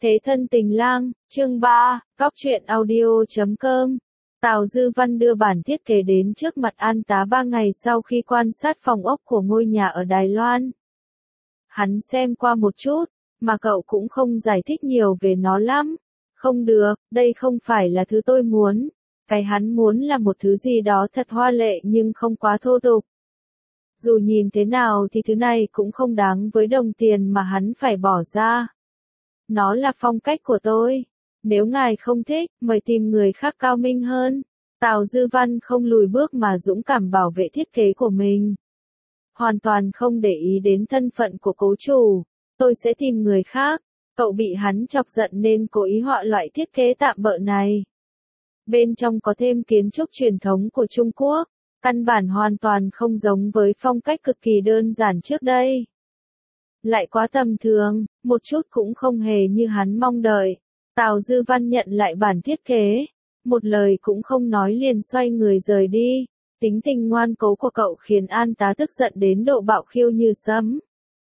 Thế thân tình lang, chương 3, Cóc truyện audio.com. Tào Dư Văn đưa bản thiết kế đến trước mặt An Tá 3 ngày sau khi quan sát phòng ốc của ngôi nhà ở Đài Loan. Hắn xem qua một chút, mà cậu cũng không giải thích nhiều về nó lắm. Không được, đây không phải là thứ tôi muốn. Cái hắn muốn là một thứ gì đó thật hoa lệ nhưng không quá thô tục. Dù nhìn thế nào thì thứ này cũng không đáng với đồng tiền mà hắn phải bỏ ra. Nó là phong cách của tôi. Nếu ngài không thích, mời tìm người khác cao minh hơn. Tào Dư Văn không lùi bước mà dũng cảm bảo vệ thiết kế của mình. Hoàn toàn không để ý đến thân phận của cố chủ. Tôi sẽ tìm người khác. Cậu bị hắn chọc giận nên cố ý họa loại thiết kế tạm bợ này. Bên trong có thêm kiến trúc truyền thống của Trung Quốc. Căn bản hoàn toàn không giống với phong cách cực kỳ đơn giản trước đây. Lại quá tầm thường, một chút cũng không hề như hắn mong đợi. Tào Dư Văn nhận lại bản thiết kế, một lời cũng không nói liền xoay người rời đi. Tính tình ngoan cố của cậu khiến An Tá tức giận đến độ bạo khiêu như sấm.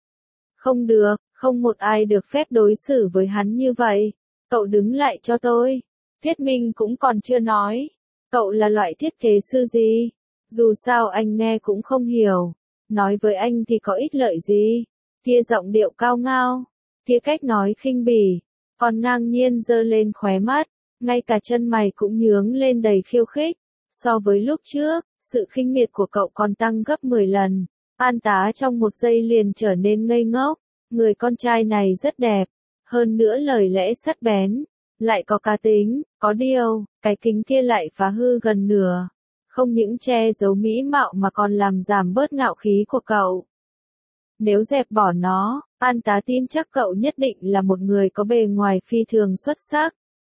Không được, không một ai được phép đối xử với hắn như vậy. Cậu đứng lại cho tôi. Thuyết minh cũng còn chưa nói. Cậu là loại thiết kế sư gì? Dù sao anh nghe cũng không hiểu. Nói với anh thì có ích lợi gì? Kia giọng điệu cao ngao, kia cách nói khinh bỉ, còn ngang nhiên giơ lên khóe mắt, ngay cả chân mày cũng nhướng lên đầy khiêu khích. So với lúc trước, sự khinh miệt của cậu còn tăng gấp 10 lần. An Tá trong một giây liền trở nên ngây ngốc. Người con trai này rất đẹp, hơn nữa lời lẽ sắc bén, lại có cá tính, có điều, cái kính kia lại phá hư gần nửa. Không những che giấu mỹ mạo mà còn làm giảm bớt ngạo khí của cậu. Nếu dẹp bỏ nó, An Tá tin chắc cậu nhất định là một người có bề ngoài phi thường xuất sắc.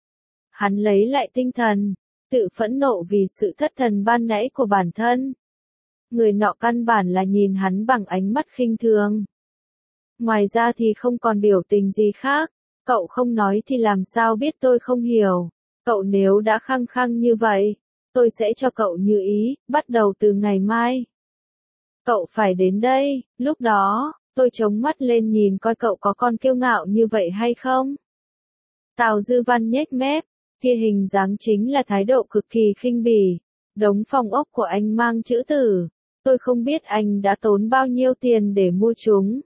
Hắn lấy lại tinh thần, tự phẫn nộ vì sự thất thần ban nãy của bản thân. Người nọ căn bản là nhìn hắn bằng ánh mắt khinh thường. Ngoài ra thì không còn biểu tình gì khác, cậu không nói thì làm sao biết tôi không hiểu. Cậu nếu đã khăng khăng như vậy, tôi sẽ cho cậu như ý, bắt đầu từ ngày mai. Cậu phải đến đây, lúc đó, tôi chống mắt lên nhìn coi cậu có còn kiêu ngạo như vậy hay không. Tào Dư Văn nhếch mép, kia hình dáng chính là thái độ cực kỳ khinh bỉ. Đống phòng ốc của anh mang chữ tử, tôi không biết anh đã tốn bao nhiêu tiền để mua chúng.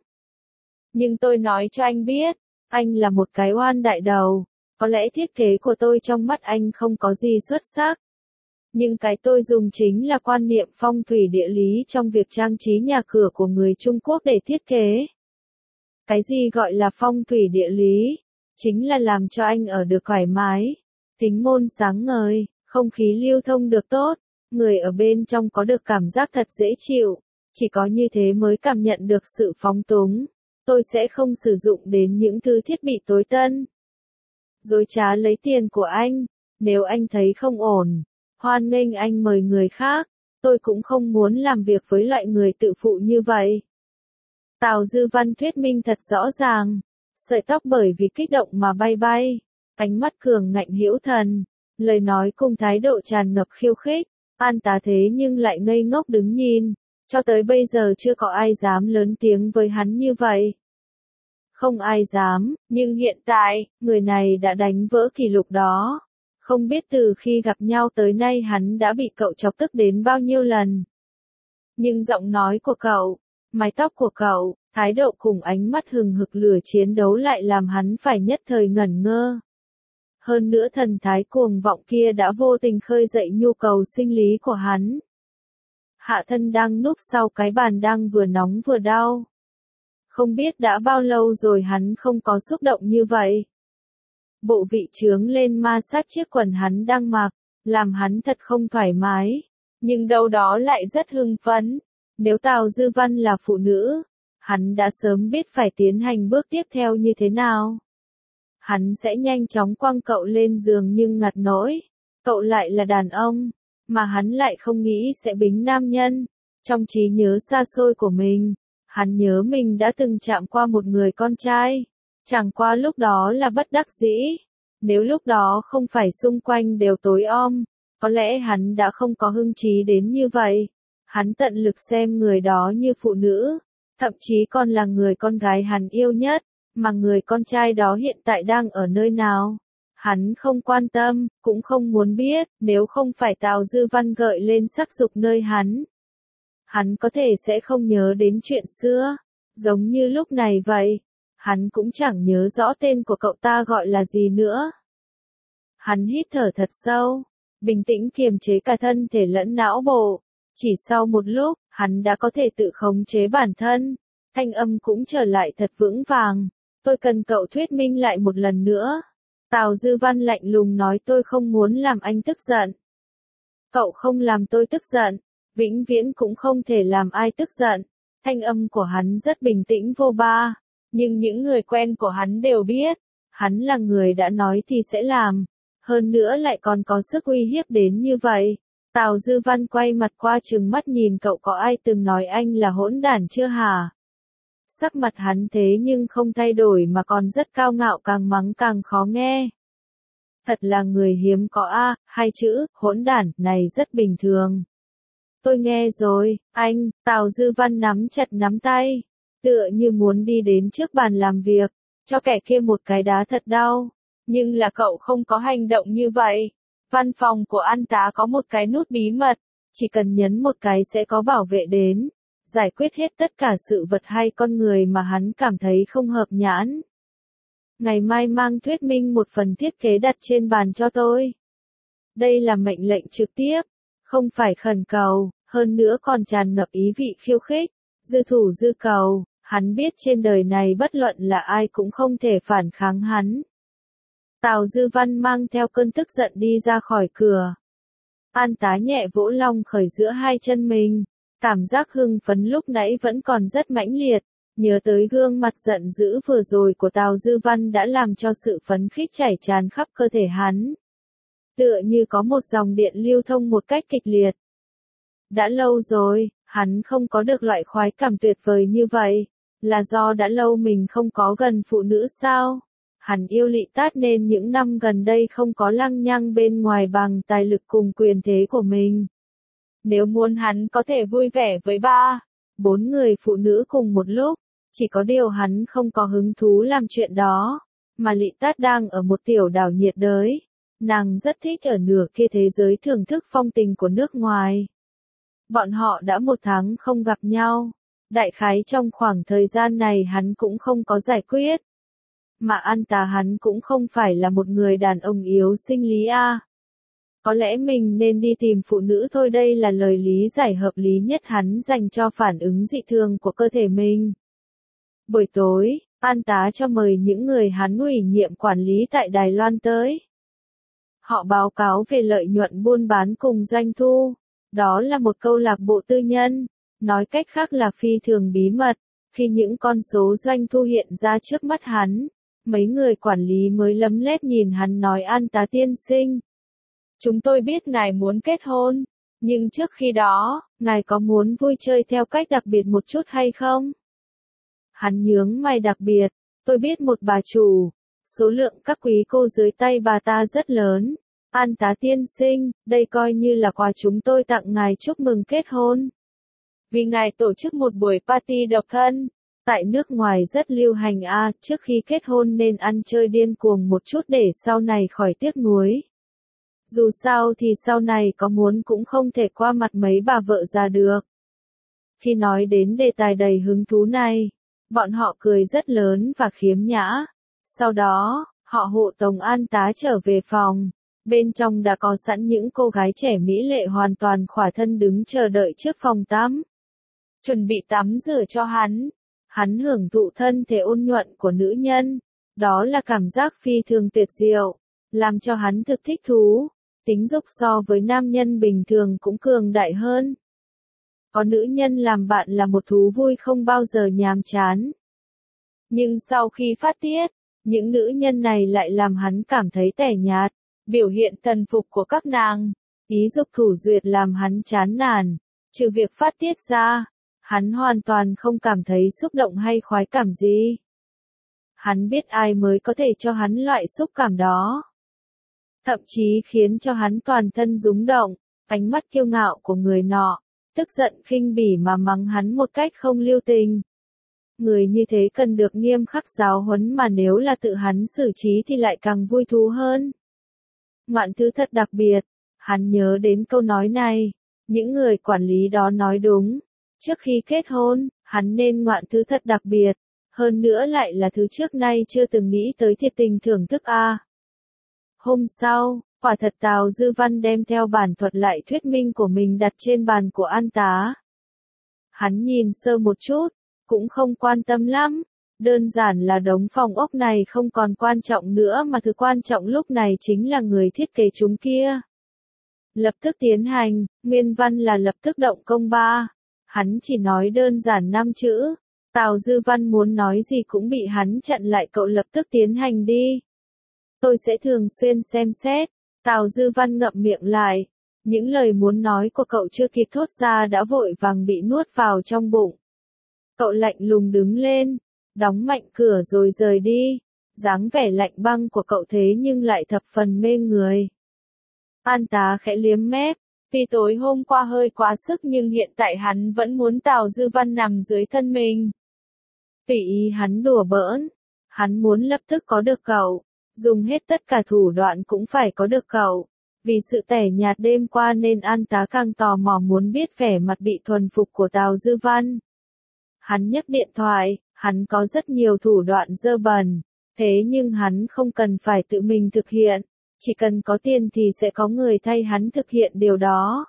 Nhưng tôi nói cho anh biết, anh là một cái oan đại đầu, có lẽ thiết kế của tôi trong mắt anh không có gì xuất sắc. Nhưng cái tôi dùng chính là quan niệm phong thủy địa lý trong việc trang trí nhà cửa của người Trung Quốc để thiết kế. Cái gì gọi là phong thủy địa lý? Chính là làm cho anh ở được thoải mái, tính môn sáng ngời, không khí lưu thông được tốt, người ở bên trong có được cảm giác thật dễ chịu. Chỉ có như thế mới cảm nhận được sự phóng túng. Tôi sẽ không sử dụng đến những thứ thiết bị tối tân. Dối trá lấy tiền của anh, nếu anh thấy không ổn. Hoan nghênh anh mời người khác, tôi cũng không muốn làm việc với loại người tự phụ như vậy. Tào Dư Văn thuyết minh thật rõ ràng, sợi tóc bởi vì kích động mà bay bay, ánh mắt cường ngạnh hữu thần, lời nói cùng thái độ tràn ngập khiêu khích. An Tá thế nhưng lại ngây ngốc đứng nhìn, cho tới bây giờ chưa có ai dám lớn tiếng với hắn như vậy. Không ai dám, nhưng hiện tại, người này đã đánh vỡ kỷ lục đó. Không biết từ khi gặp nhau tới nay hắn đã bị cậu chọc tức đến bao nhiêu lần. Nhưng giọng nói của cậu, mái tóc của cậu, thái độ cùng ánh mắt hừng hực lửa chiến đấu lại làm hắn phải nhất thời ngẩn ngơ. Hơn nữa thần thái cuồng vọng kia đã vô tình khơi dậy nhu cầu sinh lý của hắn. Hạ thân đang núp sau cái bàn đang vừa nóng vừa đau. Không biết đã bao lâu rồi hắn không có xúc động như vậy. Bộ vị trướng lên ma sát chiếc quần hắn đang mặc, làm hắn thật không thoải mái, nhưng đâu đó lại rất hưng phấn. Nếu Tào Dư Văn là phụ nữ, hắn đã sớm biết phải tiến hành bước tiếp theo như thế nào. Hắn sẽ nhanh chóng quăng cậu lên giường nhưng ngặt nỗi, cậu lại là đàn ông, mà hắn lại không nghĩ sẽ bính nam nhân. Trong trí nhớ xa xôi của mình, hắn nhớ mình đã từng chạm qua một người con trai. Chẳng qua lúc đó là bất đắc dĩ. Nếu lúc đó không phải xung quanh đều tối om, có lẽ hắn đã không có hứng chí đến như vậy. Hắn tận lực xem người đó như phụ nữ, thậm chí còn là người con gái hắn yêu nhất, Mà người con trai đó hiện tại đang ở nơi nào? Hắn không quan tâm, cũng không muốn biết, nếu không phải Tào Dư Văn gợi lên sắc dục nơi hắn. Hắn có thể sẽ không nhớ đến chuyện xưa, giống như lúc này vậy. Hắn cũng chẳng nhớ rõ tên của cậu ta gọi là gì nữa. Hắn hít thở thật sâu, bình tĩnh kiềm chế cả thân thể lẫn não bộ. Chỉ sau một lúc, hắn đã có thể tự khống chế bản thân. Thanh âm cũng trở lại thật vững vàng. Tôi cần cậu thuyết minh lại một lần nữa. Tào Dư Văn lạnh lùng nói, tôi không muốn làm anh tức giận. Cậu không làm tôi tức giận, vĩnh viễn cũng không thể làm ai tức giận. Thanh âm của hắn rất bình tĩnh vô ba, nhưng những người quen của hắn đều biết, hắn là người đã nói thì sẽ làm, hơn nữa lại còn có sức uy hiếp đến như vậy. Tào Dư Văn quay mặt qua trừng mắt nhìn cậu, có ai từng nói anh là hỗn đản chưa hả? Sắc mặt hắn thế nhưng không thay đổi mà còn rất cao ngạo, càng mắng càng khó nghe. Thật là người hiếm có a, hai chữ, hỗn đản, này rất bình thường. Tôi nghe rồi, anh, Tào Dư Văn nắm chặt nắm tay, tựa như muốn đi đến trước bàn làm việc, cho kẻ kia một cái đá thật đau. Nhưng là cậu không có hành động như vậy. Văn phòng của An Tá có một cái nút bí mật, chỉ cần nhấn một cái sẽ có bảo vệ đến, giải quyết hết tất cả sự vật hay con người mà hắn cảm thấy không hợp nhãn. Ngày mai mang thuyết minh một phần thiết kế đặt trên bàn cho tôi. Đây là mệnh lệnh trực tiếp, không phải khẩn cầu, hơn nữa còn tràn ngập ý vị khiêu khích, dư thủ dư cầu, hắn biết trên đời này bất luận là ai cũng không thể phản kháng hắn. Tào Dư Văn mang theo cơn tức giận đi ra khỏi cửa. An Tá nhẹ vỗ long khởi giữa hai chân mình, cảm giác hưng phấn lúc nãy vẫn còn rất mãnh liệt, nhớ tới gương mặt giận dữ vừa rồi của Tào Dư Văn đã làm cho sự phấn khích chảy tràn khắp cơ thể hắn. Tựa như có một dòng điện lưu thông một cách kịch liệt. Đã lâu rồi, hắn không có được loại khoái cảm tuyệt vời như vậy, là do đã lâu mình không có gần phụ nữ sao? Hắn yêu Lị Tát nên những năm gần đây không có lăng nhăng bên ngoài bằng tài lực cùng quyền thế của mình. Nếu muốn hắn có thể vui vẻ với 3, 4 người phụ nữ cùng một lúc, chỉ có điều hắn không có hứng thú làm chuyện đó, mà Lị Tát đang ở một tiểu đảo nhiệt đới. Nàng rất thích ở nửa kia thế giới thưởng thức phong tình của nước ngoài. Bọn họ đã 1 tháng không gặp nhau. Đại khái trong khoảng thời gian này hắn cũng không có giải quyết. Mà An Tá hắn cũng không phải là một người đàn ông yếu sinh lý a. Có lẽ mình nên đi tìm phụ nữ thôi, đây là lời lý giải hợp lý nhất hắn dành cho phản ứng dị thường của cơ thể mình. Buổi tối, An Tá cho mời những người hắn ủy nhiệm quản lý tại Đài Loan tới. Họ báo cáo về lợi nhuận buôn bán cùng doanh thu. Đó là một câu lạc bộ tư nhân, nói cách khác là phi thường bí mật. Khi những con số doanh thu hiện ra trước mắt hắn, mấy người quản lý mới lấm lét nhìn hắn nói, An Tá tiên sinh, chúng tôi biết ngài muốn kết hôn, nhưng trước khi đó, ngài có muốn vui chơi theo cách đặc biệt một chút hay không? Hắn nhướng mày, đặc biệt, tôi biết một bà chủ, số lượng các quý cô dưới tay bà ta rất lớn. An Tá tiên sinh, đây coi như là quà chúng tôi tặng ngài chúc mừng kết hôn. Vì ngài tổ chức một buổi party độc thân, tại nước ngoài rất lưu hành trước khi kết hôn nên ăn chơi điên cuồng một chút để sau này khỏi tiếc nuối. Dù sao thì sau này có muốn cũng không thể qua mặt mấy bà vợ già được. Khi nói đến đề tài đầy hứng thú này, bọn họ cười rất lớn và khiếm nhã. Sau đó, họ hộ tống An Tá trở về phòng. Bên trong đã có sẵn những cô gái trẻ mỹ lệ hoàn toàn khỏa thân đứng chờ đợi trước phòng tắm. Chuẩn bị tắm rửa cho hắn. Hắn hưởng thụ thân thể ôn nhuận của nữ nhân. Đó là cảm giác phi thường tuyệt diệu, làm cho hắn thực thích thú. Tính dục so với nam nhân bình thường cũng cường đại hơn. Có nữ nhân làm bạn là một thú vui không bao giờ nhàm chán. Nhưng sau khi phát tiết, những nữ nhân này lại làm hắn cảm thấy tẻ nhạt. Biểu hiện thần phục của các nàng, ý dục thủ duyệt làm hắn chán nản. Trừ việc phát tiết ra, hắn hoàn toàn không cảm thấy xúc động hay khoái cảm gì. Hắn biết ai mới có thể cho hắn loại xúc cảm đó. Thậm chí khiến cho hắn toàn thân rúng động, ánh mắt kiêu ngạo của người nọ, tức giận khinh bỉ mà mắng hắn một cách không lưu tình. Người như thế cần được nghiêm khắc giáo huấn mà nếu là tự hắn xử trí thì lại càng vui thú hơn. Ngoạn thứ thật đặc biệt, hắn nhớ đến câu nói này, những người quản lý đó nói đúng. Trước khi kết hôn, hắn nên ngoạn thứ thật đặc biệt, hơn nữa lại là thứ trước nay chưa từng nghĩ tới thiệt tình thưởng thức a. Hôm sau, quả thật Tào Dư Văn đem theo bản thuật lại thuyết minh của mình đặt trên bàn của An Tá. Hắn nhìn sơ một chút, cũng không quan tâm lắm, đơn giản là đống phòng ốc này không còn quan trọng nữa mà thứ quan trọng lúc này chính là người thiết kế chúng kia. Lập tức tiến hành, nguyên văn là lập tức động công ba. Hắn chỉ nói đơn giản 5 chữ. Tào Dư Văn muốn nói gì cũng bị hắn chặn lại, cậu lập tức tiến hành đi. Tôi sẽ thường xuyên xem xét. Tào Dư Văn ngậm miệng lại. Những lời muốn nói của cậu chưa kịp thốt ra đã vội vàng bị nuốt vào trong bụng. Cậu lạnh lùng đứng lên, đóng mạnh cửa rồi rời đi. Dáng vẻ lạnh băng của cậu thế nhưng lại thập phần mê người. An Tá khẽ liếm mép. Tuy tối hôm qua hơi quá sức nhưng hiện tại hắn vẫn muốn Tào Dư Văn nằm dưới thân mình. Tùy ý hắn đùa bỡn. Hắn muốn lập tức có được cậu. Dùng hết tất cả thủ đoạn cũng phải có được cậu. Vì sự tẻ nhạt đêm qua nên An Tá càng tò mò muốn biết vẻ mặt bị thuần phục của Tào Dư Văn. Hắn nhấc điện thoại, hắn có rất nhiều thủ đoạn dơ bẩn. Thế nhưng hắn không cần phải tự mình thực hiện. Chỉ cần có tiền thì sẽ có người thay hắn thực hiện điều đó.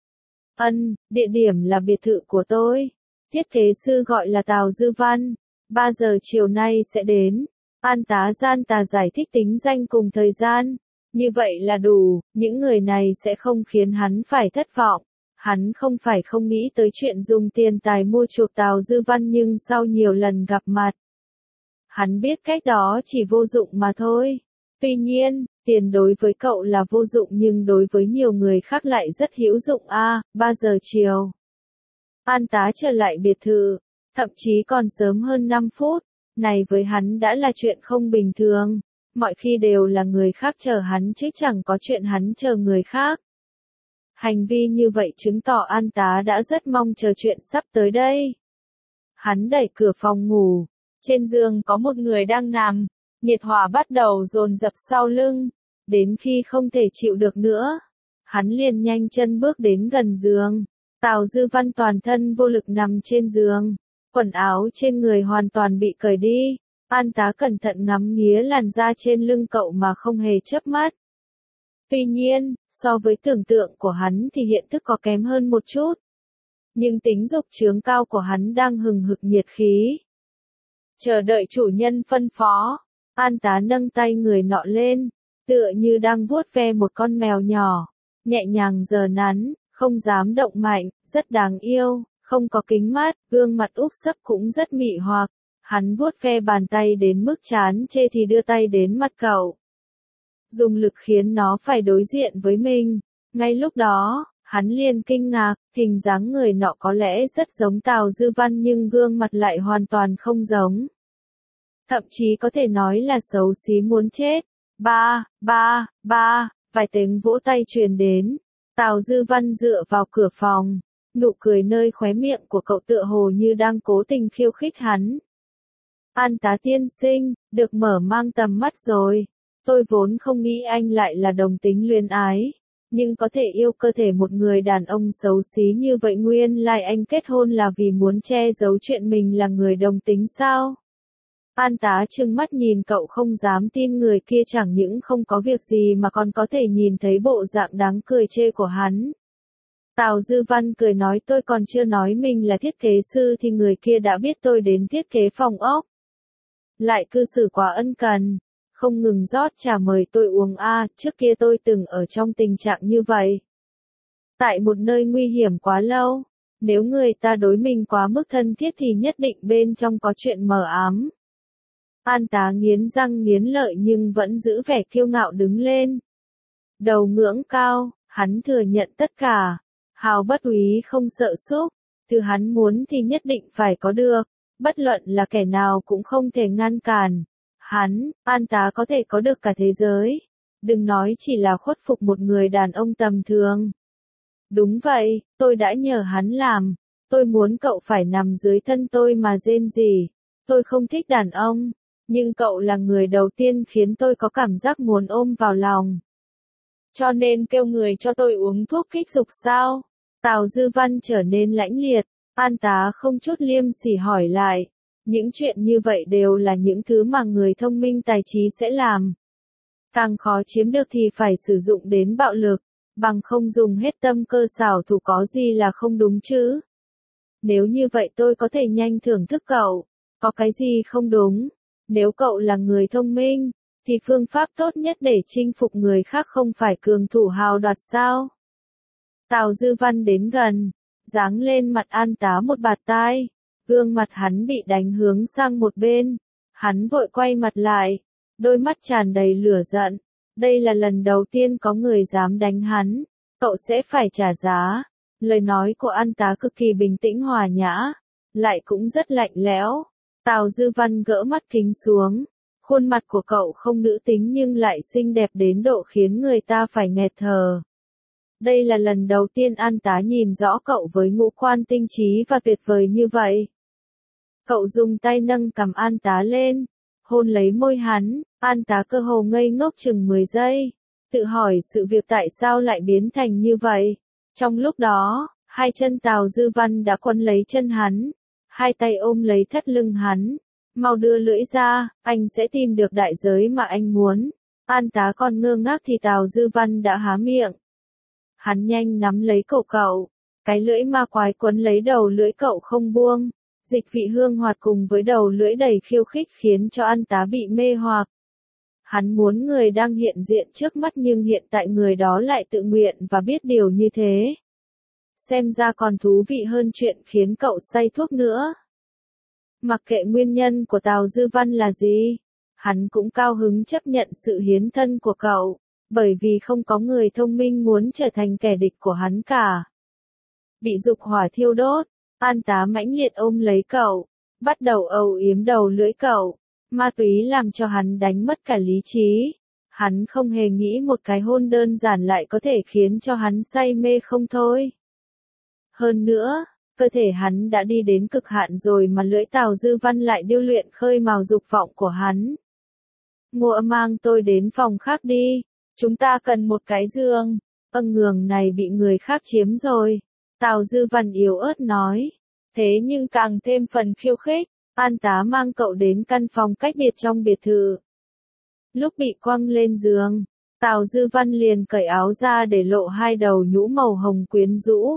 Địa điểm là biệt thự của tôi. Thiết kế sư gọi là Tào Dư Văn. 3 giờ chiều nay sẽ đến. An Tá gian tà giải thích tính danh cùng thời gian. Như vậy là đủ, những người này sẽ không khiến hắn phải thất vọng. Hắn không phải không nghĩ tới chuyện dùng tiền tài mua chuộc Tào Dư Văn nhưng sau nhiều lần gặp mặt. Hắn biết cách đó chỉ vô dụng mà thôi. Tuy nhiên, tiền đối với cậu là vô dụng nhưng đối với nhiều người khác lại rất hữu dụng a. 3 giờ chiều. An Tá trở lại biệt thự, thậm chí còn sớm hơn 5 phút. Này với hắn đã là chuyện không bình thường. Mọi khi đều là người khác chờ hắn chứ chẳng có chuyện hắn chờ người khác. Hành vi như vậy chứng tỏ An Tá đã rất mong chờ chuyện sắp tới đây. Hắn đẩy cửa phòng ngủ. Trên giường có một người đang nằm. Nhiệt hỏa bắt đầu dồn dập sau lưng. Đến khi không thể chịu được nữa, hắn liền nhanh chân bước đến gần giường. Tào Dư Văn toàn thân vô lực nằm trên giường. Quần áo trên người hoàn toàn bị cởi đi. An Tá cẩn thận ngắm nghía làn da trên lưng cậu mà không hề chớp mắt. Tuy nhiên, so với tưởng tượng của hắn thì hiện thức có kém hơn một chút. Nhưng tính dục chướng cao của hắn đang hừng hực nhiệt khí. Chờ đợi chủ nhân phân phó. An Tá nâng tay người nọ lên, tựa như đang vuốt ve một con mèo nhỏ, nhẹ nhàng giở nắn, không dám động mạnh, rất đáng yêu, không có kính mắt, gương mặt úp sấp cũng rất mị hoặc. Hắn vuốt ve bàn tay đến mức chán chê thì đưa tay đến mặt cậu. Dùng lực khiến nó phải đối diện với mình. Ngay lúc đó, hắn liền kinh ngạc, hình dáng người nọ có lẽ rất giống Tào Dư Văn nhưng gương mặt lại hoàn toàn không giống. Thậm chí có thể nói là xấu xí muốn chết. Vài tiếng vỗ tay truyền đến. Tào Dư Văn dựa vào cửa phòng. Nụ cười nơi khóe miệng của cậu tựa hồ như đang cố tình khiêu khích hắn. An Tá tiên sinh, được mở mang tầm mắt rồi. Tôi vốn không nghĩ anh lại là đồng tính luyến ái. Nhưng có thể yêu cơ thể một người đàn ông xấu xí như vậy, nguyên lai anh kết hôn là vì muốn che giấu chuyện mình là người đồng tính sao? An Tá trừng mắt nhìn cậu không dám tin người kia chẳng những không có việc gì mà còn có thể nhìn thấy bộ dạng đáng cười chê của hắn. Tào Dư Văn cười nói tôi còn chưa nói mình là thiết kế sư thì người kia đã biết tôi đến thiết kế phòng ốc. Lại cư xử quá ân cần, không ngừng rót trà mời tôi uống trước kia tôi từng ở trong tình trạng như vậy. Tại một nơi nguy hiểm quá lâu, nếu người ta đối mình quá mức thân thiết thì nhất định bên trong có chuyện mờ ám. An Tá nghiến răng nghiến lợi nhưng vẫn giữ vẻ kiêu ngạo đứng lên. Đầu ngưỡng cao, hắn thừa nhận tất cả. Hào bất úy không sợ súc, thứ hắn muốn thì nhất định phải có được, bất luận là kẻ nào cũng không thể ngăn cản. Hắn, An Tá có thể có được cả thế giới. Đừng nói chỉ là khuất phục một người đàn ông tầm thường. Đúng vậy, tôi đã nhờ hắn làm. Tôi muốn cậu phải nằm dưới thân tôi mà rên rỉ. Tôi không thích đàn ông, nhưng cậu là người đầu tiên khiến tôi có cảm giác muốn ôm vào lòng. Cho nên kêu người cho tôi uống thuốc kích dục sao? Tào Dư Văn trở nên lãnh liệt, An Tá không chút liêm sỉ hỏi lại. Những chuyện như vậy đều là những thứ mà người thông minh tài trí sẽ làm. Càng khó chiếm được thì phải sử dụng đến bạo lực, bằng không dùng hết tâm cơ xảo thủ có gì là không đúng chứ. Nếu như vậy tôi có thể nhanh thưởng thức cậu, có cái gì không đúng? Nếu cậu là người thông minh, thì phương pháp tốt nhất để chinh phục người khác không phải cường thủ hào đoạt sao? Tào Dư Văn đến gần, giáng lên mặt An Tá một bạt tai, gương mặt hắn bị đánh hướng sang một bên, hắn vội quay mặt lại, đôi mắt tràn đầy lửa giận, đây là lần đầu tiên có người dám đánh hắn, cậu sẽ phải trả giá. Lời nói của An Tá cực kỳ bình tĩnh hòa nhã, lại cũng rất lạnh lẽo. Tào Dư Văn gỡ mắt kính xuống, khuôn mặt của cậu không nữ tính nhưng lại xinh đẹp đến độ khiến người ta phải nghẹt thở. Đây là lần đầu tiên An Tá nhìn rõ cậu với ngũ quan tinh trí và tuyệt vời như vậy. Cậu dùng tay nâng cằm An Tá lên, hôn lấy môi hắn, An Tá cơ hồ ngây ngốc chừng 10 giây, tự hỏi sự việc tại sao lại biến thành như vậy. Trong lúc đó, hai chân Tào Dư Văn đã quấn lấy chân hắn, hai tay ôm lấy thắt lưng hắn. Mau đưa lưỡi ra, anh sẽ tìm được đại giới mà anh muốn. An Tá còn ngơ ngác thì Tào Dư Văn đã há miệng. Hắn nhanh nắm lấy cổ cậu, cái lưỡi ma quái quấn lấy đầu lưỡi cậu không buông. Dịch vị hương hoạt cùng với đầu lưỡi đầy khiêu khích khiến cho An Tá bị mê hoặc. Hắn muốn người đang hiện diện trước mắt nhưng hiện tại người đó lại tự nguyện và biết điều như thế. Xem ra còn thú vị hơn chuyện khiến cậu say thuốc nữa. Mặc kệ nguyên nhân của Tào Dư Văn là gì, hắn cũng cao hứng chấp nhận sự hiến thân của cậu, bởi vì không có người thông minh muốn trở thành kẻ địch của hắn cả. Bị dục hỏa thiêu đốt, An Tá mãnh liệt ôm lấy cậu, bắt đầu âu yếm đầu lưỡi cậu, ma túy làm cho hắn đánh mất cả lý trí. Hắn không hề nghĩ một cái hôn đơn giản lại có thể khiến cho hắn say mê không thôi. Hơn nữa, cơ thể hắn đã đi đến cực hạn rồi mà lưỡi Tào Dư Văn lại điêu luyện khơi mào dục vọng của hắn. Ngụa mang tôi đến phòng khác đi, chúng ta cần một cái giường, ngường này bị người khác chiếm rồi. Tào Dư Văn yếu ớt nói, thế nhưng càng thêm phần khiêu khích, An Tá mang cậu đến căn phòng cách biệt trong biệt thự. Lúc bị quăng lên giường, Tào Dư Văn liền cởi áo ra để lộ hai đầu nhũ màu hồng quyến rũ.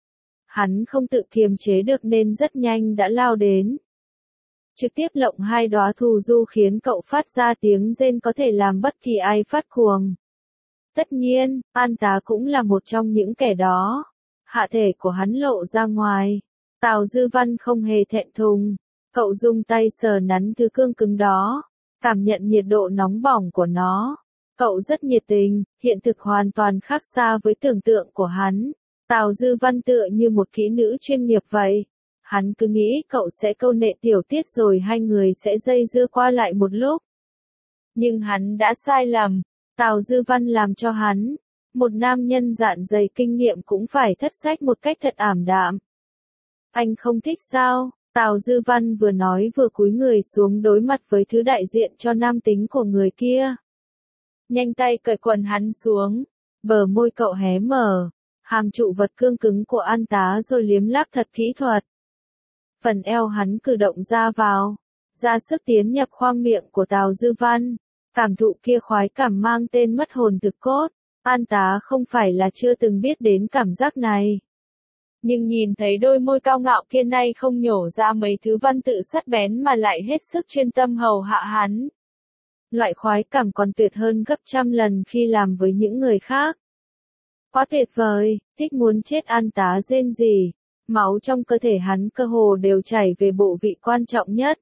Hắn không tự kiềm chế được nên rất nhanh đã lao đến. Trực tiếp lộng hai đóa thù du khiến cậu phát ra tiếng rên có thể làm bất kỳ ai phát cuồng. Tất nhiên, An Tá cũng là một trong những kẻ đó. Hạ thể của hắn lộ ra ngoài. Tào Dư Văn không hề thẹn thùng. Cậu dùng tay sờ nắn thứ cương cứng đó, cảm nhận nhiệt độ nóng bỏng của nó. Cậu rất nhiệt tình, hiện thực hoàn toàn khác xa với tưởng tượng của hắn. Tào Dư Văn tựa như một kỹ nữ chuyên nghiệp vậy. Hắn cứ nghĩ cậu sẽ câu nệ tiểu tiết rồi hai người sẽ dây dưa qua lại một lúc. Nhưng hắn đã sai lầm. Tào Dư Văn làm cho hắn, một nam nhân dạn dày kinh nghiệm cũng phải thất sách một cách thật ảm đạm. Anh không thích sao? Tào Dư Văn vừa nói vừa cúi người xuống đối mặt với thứ đại diện cho nam tính của người kia. Nhanh tay cởi quần hắn xuống, bờ môi cậu hé mở, hàm trụ vật cương cứng của An Tá rồi liếm láp thật kỹ thuật. Phần eo hắn cử động ra vào, ra sức tiến nhập khoang miệng của Tào Dư Văn. Cảm thụ kia khoái cảm mang tên mất hồn thực cốt. An Tá không phải là chưa từng biết đến cảm giác này. Nhưng nhìn thấy đôi môi cao ngạo kia nay không nhổ ra mấy thứ văn tự sắc bén mà lại hết sức chuyên tâm hầu hạ hắn. Loại khoái cảm còn tuyệt hơn gấp trăm lần khi làm với những người khác. Quá tuyệt vời, thích muốn chết. An Tá rên rỉ. Máu trong cơ thể hắn cơ hồ đều chảy về bộ vị quan trọng nhất.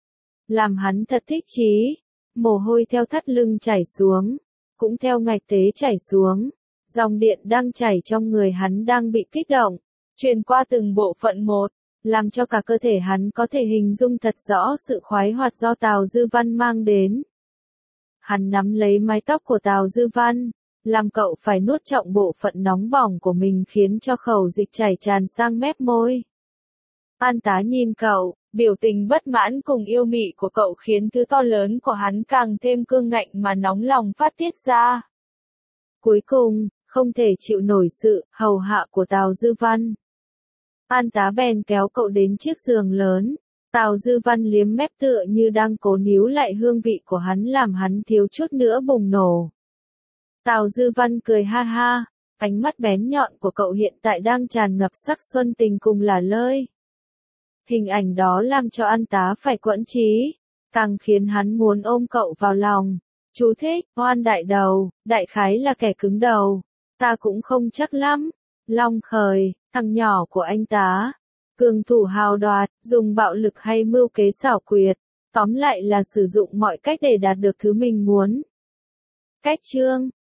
Làm hắn thật thích chí. Mồ hôi theo thắt lưng chảy xuống, cũng theo ngạch tế chảy xuống. Dòng điện đang chảy trong người hắn đang bị kích động, truyền qua từng bộ phận một, làm cho cả cơ thể hắn có thể hình dung thật rõ sự khoái hoạt do Tào Dư Văn mang đến. Hắn nắm lấy mái tóc của Tào Dư Văn, làm cậu phải nuốt trọng bộ phận nóng bỏng của mình khiến cho khẩu dịch chảy tràn sang mép môi. An Tá nhìn cậu, Biểu tình bất mãn cùng yêu mị của cậu khiến thứ to lớn của hắn càng thêm cương ngạnh mà nóng lòng phát tiết ra. Cuối cùng, không thể chịu nổi sự hầu hạ của Tào Dư Văn. An Tá bèn kéo cậu đến chiếc giường lớn. Tào Dư Văn liếm mép tựa như đang cố níu lại hương vị của hắn làm hắn thiếu chút nữa bùng nổ. Tào Dư Văn cười ha ha, ánh mắt bén nhọn của cậu hiện tại đang tràn ngập sắc xuân tình cùng lả lơi. Hình ảnh đó làm cho An Tá phải quẫn trí, càng khiến hắn muốn ôm cậu vào lòng. Chú thích, oan đại đầu, đại khái là kẻ cứng đầu. Ta cũng không chắc lắm. Long Khởi, thằng nhỏ của anh Tá. Cường thủ hào đoạt, dùng bạo lực hay mưu kế xảo quyệt. Tóm lại là sử dụng mọi cách để đạt được thứ mình muốn. Cách chương